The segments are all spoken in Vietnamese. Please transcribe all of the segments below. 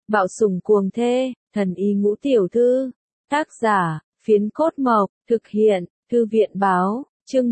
Bạo sủng cuồng thê, thần y ngũ tiểu thư. Tác giả, Phiến Cốt Mộc, thực hiện, Thư viện báo, chương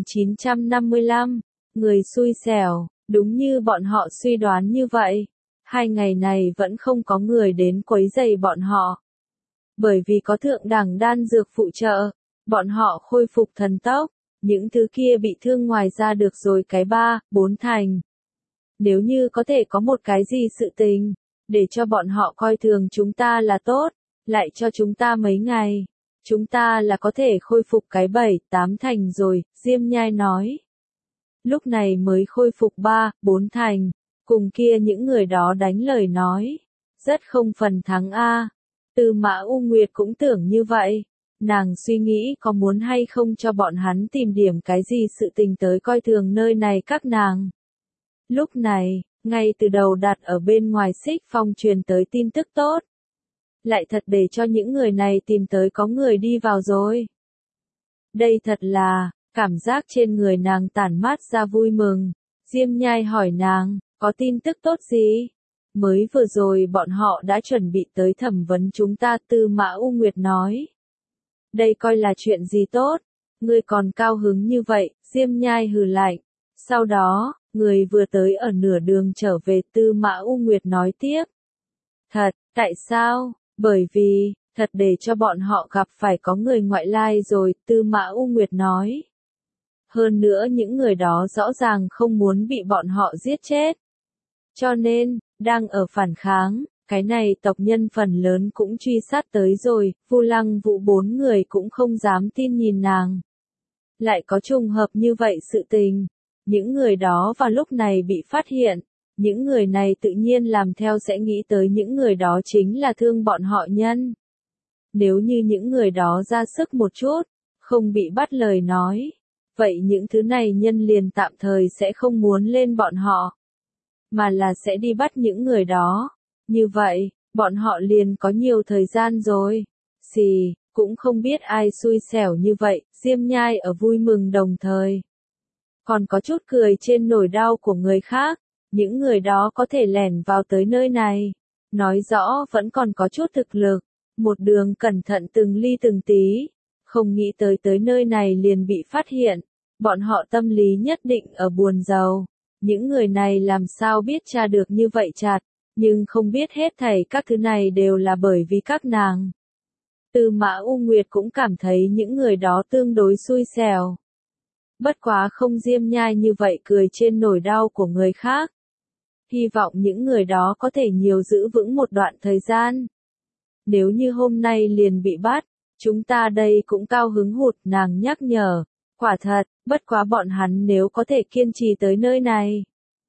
1955. Người xui xẻo, đúng như bọn họ suy đoán như vậy. 2 ngày này vẫn không có người đến quấy rầy bọn họ. Bởi vì có thượng đẳng đan dược phụ trợ, bọn họ khôi phục thần tốc, những thứ kia bị thương ngoài ra được rồi cái 3-4 thành. Nếu như có thể có một cái gì sự tình, để cho bọn họ coi thường chúng ta là tốt, lại cho chúng ta mấy ngày, chúng ta là có thể khôi phục cái 7-8 thành rồi, Diêm Nhai nói. Lúc này mới khôi phục 3-4 thành, cùng kia những người đó đánh lời nói, rất không phần thắng a. Tư Mã U Nguyệt cũng tưởng như vậy, nàng suy nghĩ có muốn hay không cho bọn hắn tìm điểm cái gì sự tình tới coi thường nơi này các nàng. Lúc này, ngay từ đầu đặt ở bên ngoài Xích Phong truyền tới tin tức tốt. Lại thật để cho những người này tìm tới có người đi vào rồi. Đây thật là, cảm giác trên người nàng tản mát ra vui mừng. Diêm Nhai hỏi nàng, có tin tức tốt gì? Mới vừa rồi bọn họ đã chuẩn bị tới thẩm vấn chúng ta, Tư Mã U Nguyệt nói. Đây coi là chuyện gì tốt? Ngươi còn cao hứng như vậy, Diêm Nhai hừ lạnh. Sau đó, người vừa tới ở nửa đường trở về, Tư Mã U Nguyệt nói tiếp. Thật, tại sao? Bởi vì, thật để cho bọn họ gặp phải có người ngoại lai rồi, Tư Mã U Nguyệt nói. Hơn nữa những người đó rõ ràng không muốn bị bọn họ giết chết. Cho nên, đang ở phản kháng, cái này tộc nhân phần lớn cũng truy sát tới rồi, Vu Lăng Vũ 4 người cũng không dám tin nhìn nàng. Lại có trùng hợp như vậy sự tình, những người đó vào lúc này bị phát hiện, những người này tự nhiên làm theo sẽ nghĩ tới những người đó chính là thương bọn họ nhân. Nếu như những người đó ra sức một chút, không bị bắt lời nói, vậy những thứ này nhân liền tạm thời sẽ không muốn lên bọn họ, mà là sẽ đi bắt những người đó. Như vậy, bọn họ liền có nhiều thời gian rồi. Xì, cũng không biết ai xui xẻo như vậy, Diêm Nhai ở vui mừng đồng thời. Còn có chút cười trên nỗi đau của người khác, những người đó có thể lẻn vào tới nơi này. Nói rõ vẫn còn có chút thực lực, một đường cẩn thận từng ly từng tí, không nghĩ tới nơi này liền bị phát hiện. Bọn họ tâm lý nhất định ở buồn rầu. Những người này làm sao biết tra được như vậy chặt, nhưng không biết hết thảy các thứ này đều là bởi vì các nàng. Tư Mã U Nguyệt cũng cảm thấy những người đó tương đối xui xẻo. Bất quá không Diêm Nhai như vậy cười trên nỗi đau của người khác. Hy vọng những người đó có thể nhiều giữ vững một đoạn thời gian. Nếu như hôm nay liền bị bắt, chúng ta đây cũng cao hứng hụt, nàng nhắc nhở. Quả thật, bất quá bọn hắn nếu có thể kiên trì tới nơi này.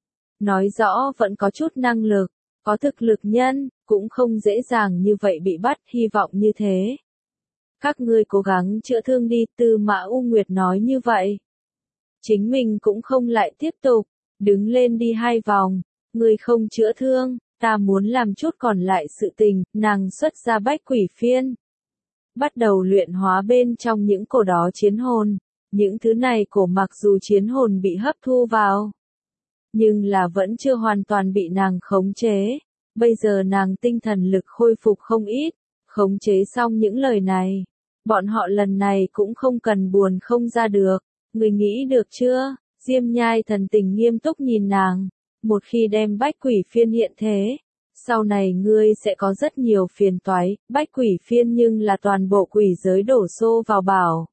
Nói rõ vẫn có chút năng lực, có thực lực nhân, cũng không dễ dàng như vậy bị bắt, hy vọng như thế. Các ngươi cố gắng chữa thương đi, Tư Mã U Nguyệt nói như vậy. Chính mình cũng không lại tiếp tục, đứng lên đi 2 vòng, ngươi không chữa thương, ta muốn làm chút còn lại sự tình, nàng xuất ra bách quỷ phiên. Bắt đầu luyện hóa bên trong những cổ đó chiến hồn. Những thứ này cổ mặc dù chiến hồn bị hấp thu vào, nhưng là vẫn chưa hoàn toàn bị nàng khống chế. Bây giờ nàng tinh thần lực khôi phục không ít, khống chế xong những lời này. Bọn họ lần này cũng không cần buồn không ra được. Người nghĩ được chưa? Diêm Nhai thần tình nghiêm túc nhìn nàng. Một khi đem bách quỷ phiên hiện thế, sau này ngươi sẽ có rất nhiều phiền toái. Bách quỷ phiên nhưng là toàn bộ quỷ giới đổ xô vào bảo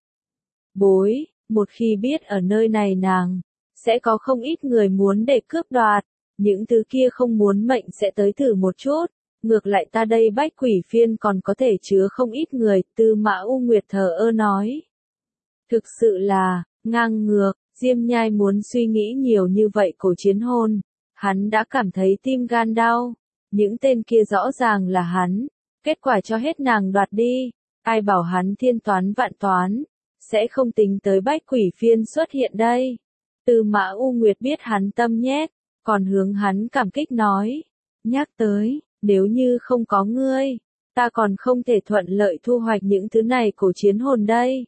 bối, một khi biết ở nơi này nàng, sẽ có không ít người muốn để cướp đoạt, những thứ kia không muốn mệnh sẽ tới thử một chút, ngược lại ta đây bách quỷ phiên còn có thể chứa không ít người, Tư Mã U Nguyệt thờ ơ nói. Thực sự là, ngang ngược, Diêm Nhai muốn suy nghĩ nhiều như vậy cổ chiến hồn, hắn đã cảm thấy tim gan đau, những tên kia rõ ràng là hắn, kết quả cho hết nàng đoạt đi, ai bảo hắn thiên toán vạn toán. Sẽ không tính tới bách quỷ phiên xuất hiện đây. Tư Mã U Nguyệt biết hắn tâm nhét, còn hướng hắn cảm kích nói. Nhắc tới, nếu như không có ngươi, ta còn không thể thuận lợi thu hoạch những thứ này cổ chiến hồn đây.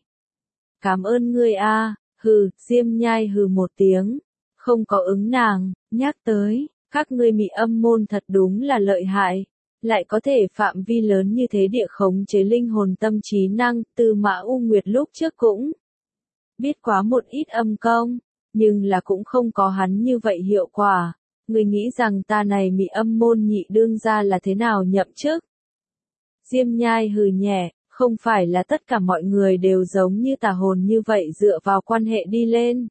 Cảm ơn ngươi a. Hừ, Diêm Nhai hừ một tiếng, không có ứng nàng, nhắc tới, các ngươi Mị Âm môn thật đúng là lợi hại. lại có thể phạm vi lớn như thế địa khống chế linh hồn tâm trí năng, Tư Mã U Nguyệt lúc trước cũng biết quá một ít âm công, nhưng là cũng không có hắn như vậy hiệu quả. Người nghĩ rằng ta này mị âm môn nhị đương gia là thế nào nhậm chức? Diêm Nhai hừ nhẹ, không phải là tất cả mọi người đều giống như tà hồn như vậy dựa vào quan hệ đi lên.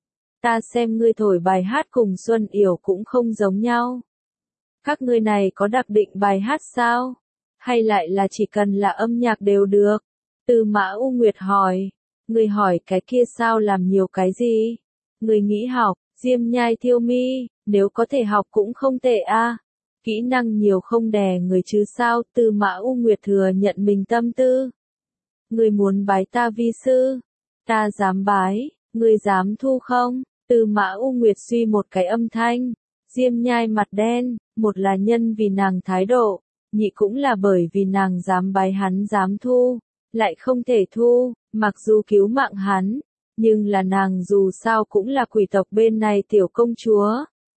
Ta xem ngươi thổi bài hát cùng Xuân Yểu cũng không giống nhau. Các ngươi này có đặc định bài hát sao? Hay lại là chỉ cần là âm nhạc đều được? Tư Mã U Nguyệt hỏi. Ngươi hỏi cái kia sao làm nhiều cái gì? Ngươi nghĩ học, Diêm Nhai thiêu mi, nếu có thể học cũng không tệ a. Kỹ năng nhiều không đè người chứ sao? Tư Mã U Nguyệt thừa nhận mình tâm tư. Ngươi muốn bái ta vi sư? Ta dám bái, ngươi dám thu không? Tư Mã U Nguyệt suy một cái âm thanh. Diêm Nhai mặt đen, một là nhân vì nàng thái độ, nhị cũng là bởi vì nàng dám bái hắn dám thu, lại không thể thu, mặc dù cứu mạng hắn, nhưng là nàng dù sao cũng là quỷ tộc bên này tiểu công chúa.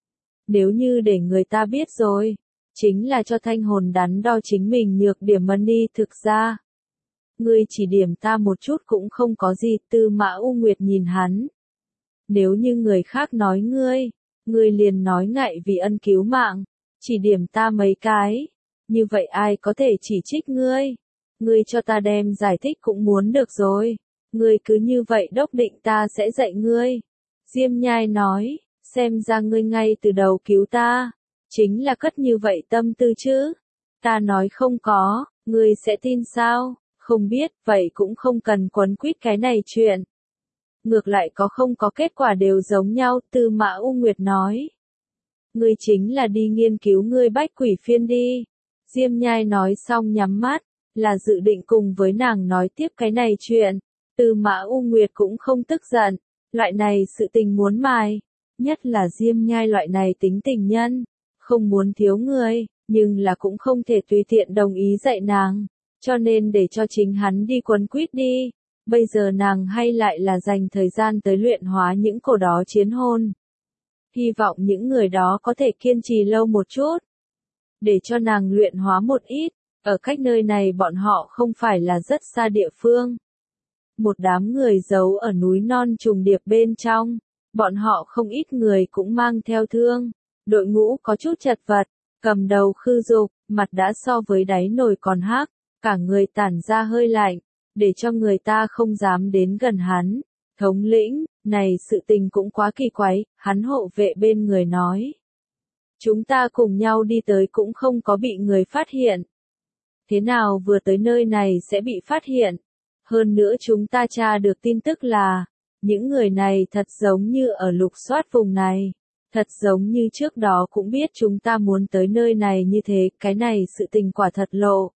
Nếu như để người ta biết rồi, chính là cho thanh hồn đắn đo chính mình nhược điểm money thực ra. Ngươi chỉ điểm ta một chút cũng không có gì, Tư Mã U Nguyệt nhìn hắn. Nếu như người khác nói ngươi liền nói ngại vì ân cứu mạng, chỉ điểm ta mấy cái, như vậy ai có thể chỉ trích ngươi? Ngươi cho ta đem giải thích cũng muốn được rồi, ngươi cứ như vậy đốc định ta sẽ dạy ngươi. Diêm Nhai nói, xem ra ngươi ngay từ đầu cứu ta, chính là cất như vậy tâm tư chứ. Ta nói không có, ngươi sẽ tin sao? Không biết, vậy cũng không cần quấn quýt cái này chuyện. Ngược lại có không có kết quả đều giống nhau, Tư Mã U Nguyệt nói. Ngươi chính là đi nghiên cứu ngươi bách quỷ phiên đi. Diêm Nhai nói xong nhắm mắt, là dự định cùng với nàng nói tiếp cái này chuyện. Tư Mã U Nguyệt cũng không tức giận, loại này sự tình muốn mài, nhất là Diêm Nhai loại này tính tình nhân, không muốn thiếu người, nhưng là cũng không thể tùy tiện đồng ý dạy nàng, cho nên để cho chính hắn đi quấn quýt đi. Bây giờ nàng hay lại là dành thời gian tới luyện hóa những cổ đó chiến hồn. Hy vọng những người đó có thể kiên trì lâu một chút. Để cho nàng luyện hóa một ít, ở cách nơi này bọn họ không phải là rất xa địa phương. Một đám người giấu ở núi non trùng điệp bên trong, bọn họ không ít người cũng mang theo thương. Đội ngũ có chút chật vật, cầm đầu Khư Dục, mặt đã so với đáy nồi còn hắc, cả người tản ra hơi lạnh, để cho người ta không dám đến gần hắn. Thống lĩnh, này sự tình cũng quá kỳ quái, hắn hộ vệ bên người nói. Chúng ta cùng nhau đi tới cũng không có bị người phát hiện. Thế nào vừa tới nơi này sẽ bị phát hiện? Hơn nữa chúng ta tra được tin tức là, những người này thật giống như ở lục soát vùng này. Thật giống như trước đó cũng biết chúng ta muốn tới nơi này như thế, cái này sự tình quả thật lộ.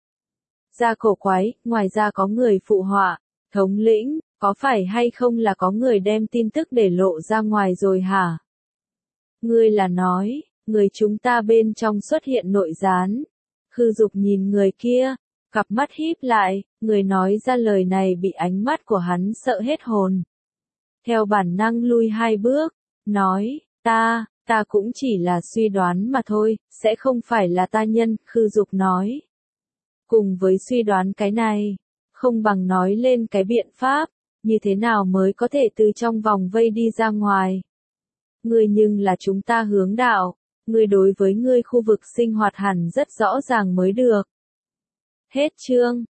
Ra cổ quái, ngoài ra có người phụ họa, thống lĩnh, có phải hay không là có người đem tin tức để lộ ra ngoài rồi hả? Ngươi là nói, người chúng ta bên trong xuất hiện nội gián. Khư Dục nhìn người kia, cặp mắt híp lại, người nói ra lời này bị ánh mắt của hắn sợ hết hồn. Theo bản năng lui hai bước, nói, ta cũng chỉ là suy đoán mà thôi, sẽ không phải là ta nhân, Khư Dục nói. Cùng với suy đoán cái này, không bằng nói lên cái biện pháp, như thế nào mới có thể từ trong vòng vây đi ra ngoài. Ngươi nhưng là chúng ta hướng đạo, ngươi đối với ngươi khu vực sinh hoạt hẳn rất rõ ràng mới được. Hết chương.